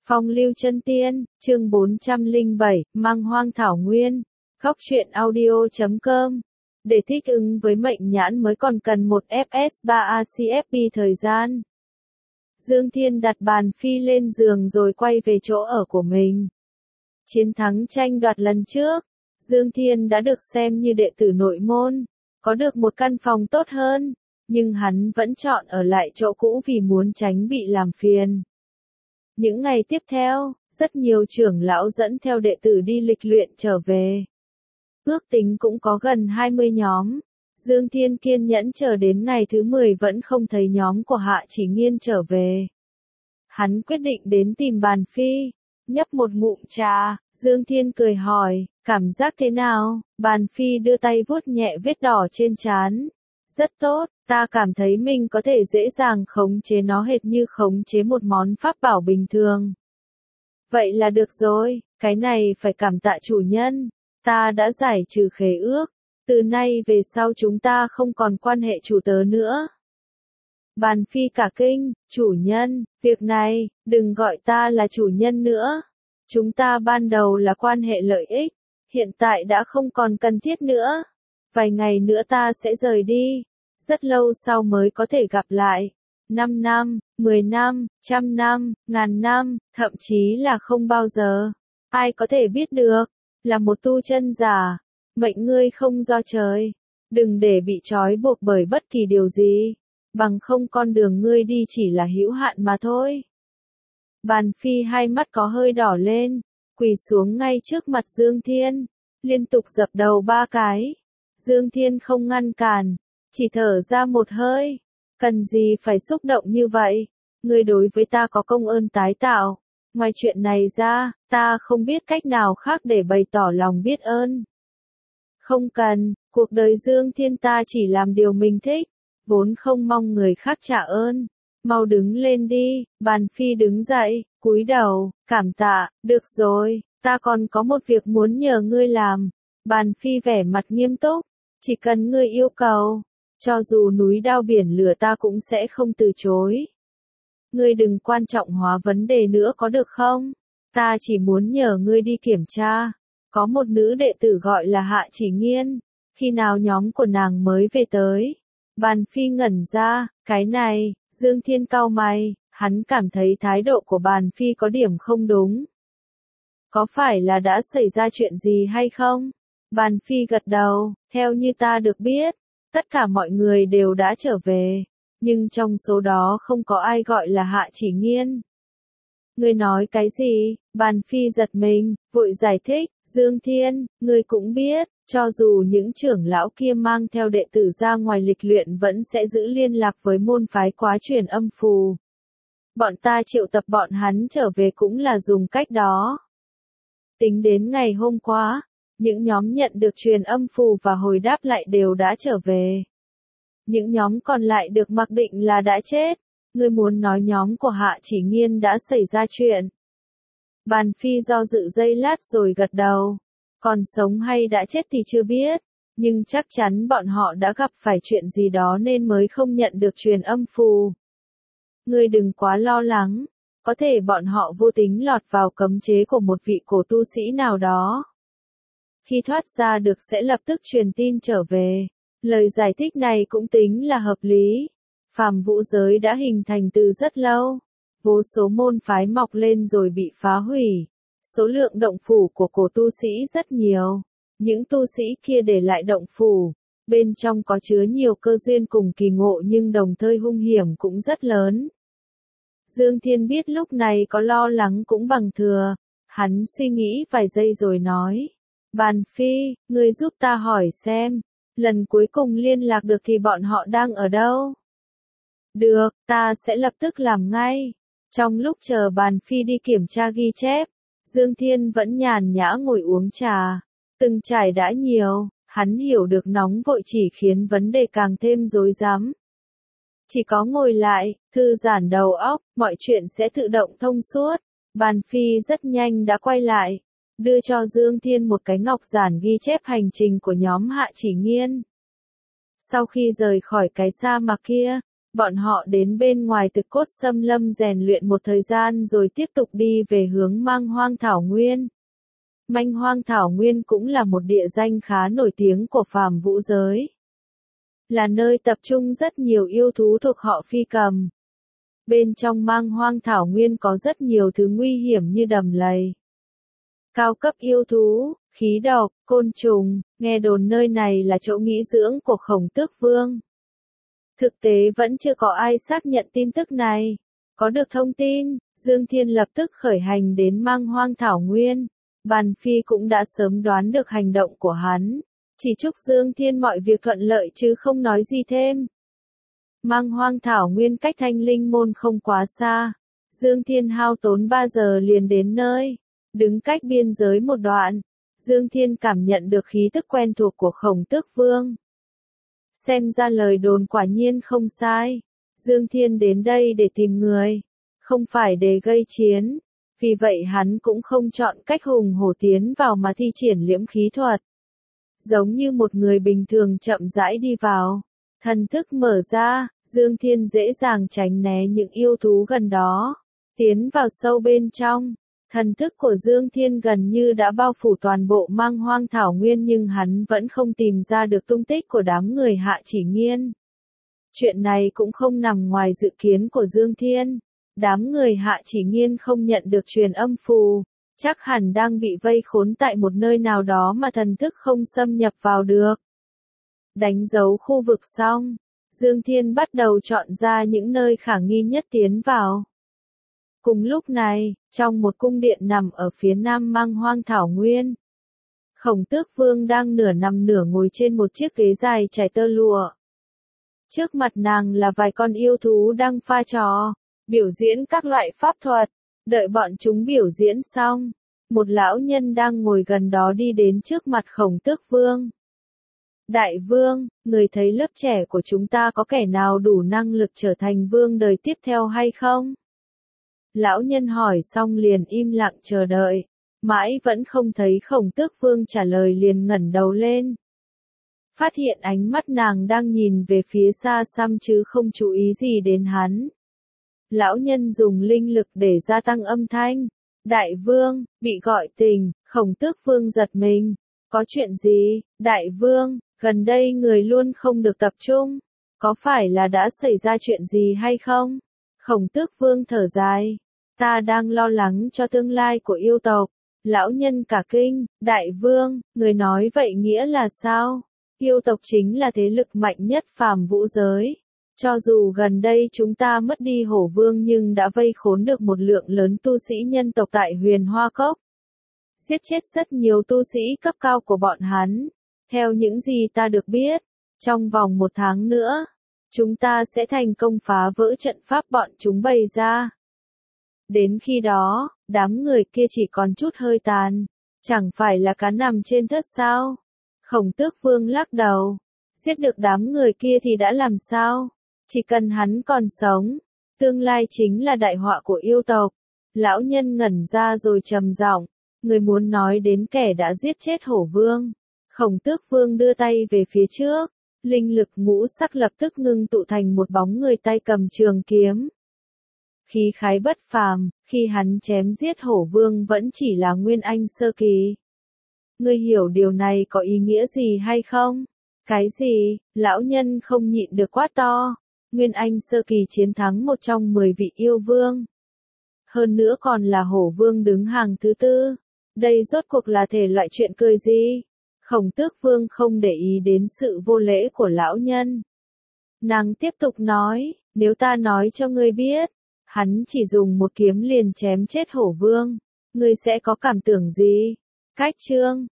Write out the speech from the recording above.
Phong lưu chân tiên, chương 407, mang hoang thảo nguyên. Góc truyện audio.com. Để thích ứng với mệnh nhãn mới còn cần một FS3ACFP thời gian. Dương Thiên đặt bàn phi lên giường rồi quay về chỗ ở của mình. Chiến thắng tranh đoạt lần trước, Dương Thiên đã được xem như đệ tử nội môn, có được một căn phòng tốt hơn, nhưng hắn vẫn chọn ở lại chỗ cũ vì muốn tránh bị làm phiền. Những ngày tiếp theo, rất nhiều trưởng lão dẫn theo đệ tử đi lịch luyện trở về. Ước tính cũng có gần 20 nhóm. Dương Thiên kiên nhẫn chờ đến ngày thứ 10 vẫn không thấy nhóm của Hạ Chỉ Nghiên trở về. Hắn quyết định đến tìm Bàn Phi. Nhấp một ngụm trà, Dương Thiên cười hỏi, cảm giác thế nào? Bàn Phi đưa tay vuốt nhẹ vết đỏ trên trán. Rất tốt, ta cảm thấy mình có thể dễ dàng khống chế nó hệt như khống chế một món pháp bảo bình thường. Vậy là được rồi, cái này phải cảm tạ chủ nhân. Ta đã giải trừ khế ước. Từ nay về sau chúng ta không còn quan hệ chủ tớ nữa. Bàn Phi cả kinh, chủ nhân, việc này, đừng gọi ta là chủ nhân nữa. Chúng ta ban đầu là quan hệ lợi ích, hiện tại đã không còn cần thiết nữa. Vài ngày nữa ta sẽ rời đi, rất lâu sau mới có thể gặp lại. 5 năm, 10 năm, 100 năm, 1000 năm, thậm chí là không bao giờ. Ai có thể biết được, là một tu chân giả, mệnh ngươi không do trời. Đừng để bị trói buộc bởi bất kỳ điều gì, bằng không con đường ngươi đi chỉ là hữu hạn mà thôi. Bàn Phi hai mắt có hơi đỏ lên, quỳ xuống ngay trước mặt Dương Thiên, liên tục dập đầu 3 cái. Dương Thiên không ngăn cản, chỉ thở ra một hơi. Cần gì phải xúc động như vậy? Ngươi đối với ta có công ơn tái tạo. Ngoài chuyện này ra, ta không biết cách nào khác để bày tỏ lòng biết ơn. Không cần, cuộc đời Dương Thiên ta chỉ làm điều mình thích, vốn không mong người khác trả ơn. Mau đứng lên đi. Bàn Phi đứng dậy, cúi đầu, cảm tạ, được rồi, ta còn có một việc muốn nhờ ngươi làm. Bàn Phi vẻ mặt nghiêm túc, chỉ cần ngươi yêu cầu, cho dù núi đao biển lửa ta cũng sẽ không từ chối. Ngươi đừng quan trọng hóa vấn đề nữa có được không? Ta chỉ muốn nhờ ngươi đi kiểm tra. Có một nữ đệ tử gọi là Hạ Chỉ Nghiên, khi nào nhóm của nàng mới về tới? Bàn Phi ngẩn ra, cái này, Dương Thiên cau mày, hắn cảm thấy thái độ của Bàn Phi có điểm không đúng. Có phải là đã xảy ra chuyện gì hay không? Bàn Phi gật đầu, theo như ta được biết, tất cả mọi người đều đã trở về, nhưng trong số đó không có ai gọi là Hạ Chỉ Nghiên. Ngươi nói cái gì? Bàn Phi giật mình, vội giải thích, Dương Thiên, ngươi cũng biết, cho dù những trưởng lão kia mang theo đệ tử ra ngoài lịch luyện vẫn sẽ giữ liên lạc với môn phái quá truyền âm phù. Bọn ta triệu tập bọn hắn trở về cũng là dùng cách đó. Tính đến ngày hôm qua, những nhóm nhận được truyền âm phù và hồi đáp lại đều đã trở về. Những nhóm còn lại được mặc định là đã chết. Ngươi muốn nói nhóm của Hạ Chỉ Nghiên đã xảy ra chuyện. Bàn Phi do dự giây lát rồi gật đầu. Còn sống hay đã chết thì chưa biết, nhưng chắc chắn bọn họ đã gặp phải chuyện gì đó nên mới không nhận được truyền âm phù. Ngươi đừng quá lo lắng, có thể bọn họ vô tính lọt vào cấm chế của một vị cổ tu sĩ nào đó. Khi thoát ra được sẽ lập tức truyền tin trở về. Lời giải thích này cũng tính là hợp lý. Phàm vũ giới đã hình thành từ rất lâu, vô số môn phái mọc lên rồi bị phá hủy. Số lượng động phủ của cổ tu sĩ rất nhiều. Những tu sĩ kia để lại động phủ, bên trong có chứa nhiều cơ duyên cùng kỳ ngộ nhưng đồng thời hung hiểm cũng rất lớn. Dương Thiên biết lúc này có lo lắng cũng bằng thừa, hắn suy nghĩ vài giây rồi nói. Bàn Phi, ngươi giúp ta hỏi xem, lần cuối cùng liên lạc được thì bọn họ đang ở đâu? Được, ta sẽ lập tức làm ngay. Trong lúc chờ Bàn Phi đi kiểm tra ghi chép, Dương Thiên vẫn nhàn nhã ngồi uống trà. Từng trải đã nhiều, hắn hiểu được nóng vội chỉ khiến vấn đề càng thêm rối rắm. Chỉ có ngồi lại, thư giãn đầu óc, mọi chuyện sẽ tự động thông suốt. Bàn Phi rất nhanh đã quay lại, đưa cho Dương Thiên một cái ngọc giản ghi chép hành trình của nhóm Hạ Chỉ Nghiên. Sau khi rời khỏi cái sa mạc kia, Bọn họ đến bên ngoài Thực Cốt Xâm Lâm rèn luyện một thời gian rồi tiếp tục đi về hướng Mang Hoang Thảo Nguyên. Manh Hoang Thảo Nguyên cũng là một địa danh khá nổi tiếng của phàm vũ giới. Là nơi tập trung rất nhiều yêu thú thuộc họ Phi Cầm. Bên trong Mang Hoang Thảo Nguyên có rất nhiều thứ nguy hiểm như đầm lầy, cao cấp yêu thú, khí độc, côn trùng, nghe đồn nơi này là chỗ nghỉ dưỡng của Khổng Tước Vương. Thực tế vẫn chưa có ai xác nhận tin tức này. Có được thông tin, Dương Thiên lập tức khởi hành đến Mang Hoang Thảo Nguyên. Bàn Phi cũng đã sớm đoán được hành động của hắn. Chỉ chúc Dương Thiên mọi việc thuận lợi chứ không nói gì thêm. Mang Hoang Thảo Nguyên cách Thanh Linh Môn không quá xa. Dương Thiên hao tốn 3 giờ liền đến nơi. Đứng cách biên giới một đoạn, Dương Thiên cảm nhận được khí tức quen thuộc của Khổng Tước Vương. Xem ra lời đồn quả nhiên không sai. Dương Thiên đến đây để tìm người, không phải để gây chiến. Vì vậy hắn cũng không chọn cách hùng hổ tiến vào mà thi triển liễm khí thuật. Giống như một người bình thường chậm rãi đi vào. Thần thức mở ra, Dương Thiên dễ dàng tránh né những yêu thú gần đó. Tiến vào sâu bên trong. Thần thức của Dương Thiên gần như đã bao phủ toàn bộ Mang Hoang Thảo Nguyên nhưng hắn vẫn không tìm ra được tung tích của đám người Hạ Chỉ Nghiên. Chuyện này cũng không nằm ngoài dự kiến của Dương Thiên. Đám người Hạ Chỉ Nghiên không nhận được truyền âm phù, chắc hẳn đang bị vây khốn tại một nơi nào đó mà thần thức không xâm nhập vào được. Đánh dấu khu vực xong, Dương Thiên bắt đầu chọn ra những nơi khả nghi nhất tiến vào. Cùng lúc này, trong một cung điện nằm ở phía nam Mang Hoang Thảo Nguyên, Khổng Tước Vương đang nửa nằm nửa ngồi trên một chiếc ghế dài trải tơ lụa. Trước mặt nàng là vài con yêu thú đang pha trò, biểu diễn các loại pháp thuật. Đợi bọn chúng biểu diễn xong, một lão nhân đang ngồi gần đó đi đến trước mặt Khổng Tước Vương. Đại vương, người thấy lớp trẻ của chúng ta có kẻ nào đủ năng lực trở thành vương đời tiếp theo hay không? Lão nhân hỏi xong liền im lặng chờ đợi. Mãi vẫn không thấy Khổng Tước Vương trả lời liền ngẩng đầu lên. Phát hiện ánh mắt nàng đang nhìn về phía xa xăm chứ không chú ý gì đến hắn. Lão nhân dùng linh lực để gia tăng âm thanh. Đại vương, bị gọi tỉnh, Khổng Tước Vương giật mình. Có chuyện gì, đại vương, gần đây người luôn không được tập trung. Có phải là đã xảy ra chuyện gì hay không? Khổng Tước Vương thở dài. Ta đang lo lắng cho tương lai của yêu tộc. Lão nhân cả kinh, đại vương, người nói vậy nghĩa là sao? Yêu tộc chính là thế lực mạnh nhất phàm vũ giới. Cho dù gần đây chúng ta mất đi hổ vương nhưng đã vây khốn được một lượng lớn tu sĩ nhân tộc tại Huyền Hoa Cốc. Giết chết rất nhiều tu sĩ cấp cao của bọn hắn. Theo những gì ta được biết, trong vòng 1 tháng nữa, chúng ta sẽ thành công phá vỡ trận pháp bọn chúng bày ra. Đến khi đó, đám người kia chỉ còn chút hơi tàn. Chẳng phải là cá nằm trên thớt sao? Khổng Tước Vương lắc đầu. Giết được đám người kia thì đã làm sao? Chỉ cần hắn còn sống, tương lai chính là đại họa của yêu tộc. Lão nhân ngẩn ra rồi trầm giọng. Người muốn nói đến kẻ đã giết chết hổ vương. Khổng Tước Vương đưa tay về phía trước. Linh lực ngũ sắc lập tức ngưng tụ thành một bóng người tay cầm trường kiếm. Khí khái bất phàm, khi hắn chém giết hổ vương vẫn chỉ là nguyên anh sơ kỳ. Ngươi hiểu điều này có ý nghĩa gì hay không? Cái gì? Lão nhân không nhịn được quát to. Nguyên anh sơ kỳ chiến thắng một trong 10 vị yêu vương. Hơn nữa còn là hổ vương đứng hàng thứ 4. Đây rốt cuộc là thể loại chuyện cười gì? Khổng Tước Vương không để ý đến sự vô lễ của lão nhân. Nàng tiếp tục nói, nếu ta nói cho ngươi biết, hắn chỉ dùng một kiếm liền chém chết hổ vương, ngươi sẽ có cảm tưởng gì? Cách chương